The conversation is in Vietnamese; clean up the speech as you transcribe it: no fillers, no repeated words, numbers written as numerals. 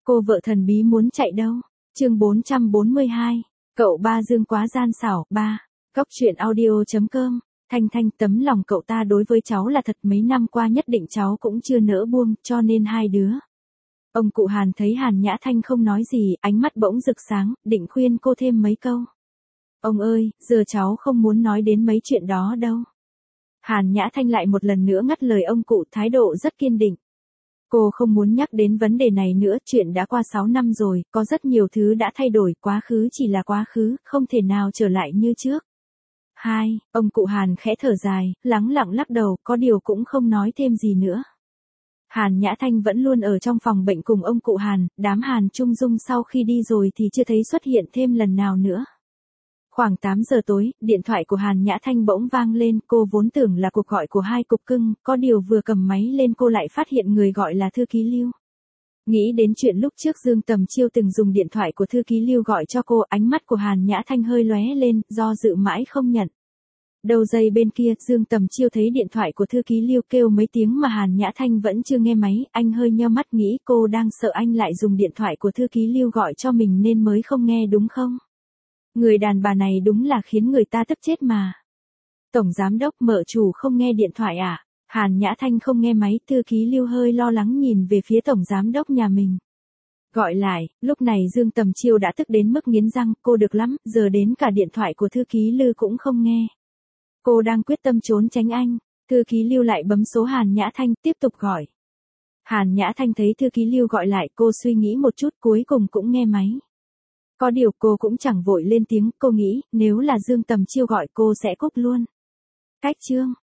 Cô vợ thần bí muốn chạy đâu? Chương 442. Cậu ba Dương quá gian xảo. 3. Cóc truyện audio.com. Thanh Thanh, tấm lòng cậu ta đối với cháu là thật, mấy năm qua nhất định cháu cũng chưa nỡ buông, cho nên hai đứa. Ông cụ Hàn thấy Hàn Nhã Thanh không nói gì, ánh mắt bỗng rực sáng, định khuyên cô thêm mấy câu. Ông ơi, giờ cháu không muốn nói đến mấy chuyện đó đâu. Hàn Nhã Thanh lại một lần nữa ngắt lời ông cụ, thái độ rất kiên định. Cô không muốn nhắc đến vấn đề này nữa, chuyện đã qua 6 năm rồi, có rất nhiều thứ đã thay đổi, quá khứ chỉ là quá khứ, không thể nào trở lại như trước. 2. Ông cụ Hàn khẽ thở dài, lắng lặng lắc đầu, có điều cũng không nói thêm gì nữa. Hàn Nhã Thanh vẫn luôn ở trong phòng bệnh cùng ông cụ Hàn, đám Hàn Trung Dung sau khi đi rồi thì chưa thấy xuất hiện thêm lần nào nữa. Khoảng 8 giờ tối, điện thoại của Hàn Nhã Thanh bỗng vang lên, cô vốn tưởng là cuộc gọi của hai cục cưng, có điều vừa cầm máy lên cô lại phát hiện người gọi là thư ký Lưu. Nghĩ đến chuyện lúc trước Dương Tầm Chiêu từng dùng điện thoại của thư ký Lưu gọi cho cô, ánh mắt của Hàn Nhã Thanh hơi lóe lên, do dự mãi không nhận. Đầu dây bên kia, Dương Tầm Chiêu thấy điện thoại của thư ký Lưu kêu mấy tiếng mà Hàn Nhã Thanh vẫn chưa nghe máy, anh hơi nheo mắt nghĩ cô đang sợ anh lại dùng điện thoại của thư ký Lưu gọi cho mình nên mới không nghe đúng không? Người đàn bà này đúng là khiến người ta tức chết mà. Tổng giám đốc, mợ chủ không nghe điện thoại à? Hàn Nhã Thanh không nghe máy, thư ký Lưu hơi lo lắng nhìn về phía tổng giám đốc nhà mình. Gọi lại, lúc này Dương Tầm Chiêu đã tức đến mức nghiến răng, cô được lắm, giờ đến cả điện thoại của thư ký Lưu cũng không nghe. Cô đang quyết tâm trốn tránh anh, thư ký Lưu lại bấm số Hàn Nhã Thanh, tiếp tục gọi. Hàn Nhã Thanh thấy thư ký Lưu gọi lại, cô suy nghĩ một chút cuối cùng cũng nghe máy. Có điều cô cũng chẳng vội lên tiếng, cô nghĩ, nếu là Dương Tầm Chiêu gọi cô sẽ cúp luôn. Cách chương.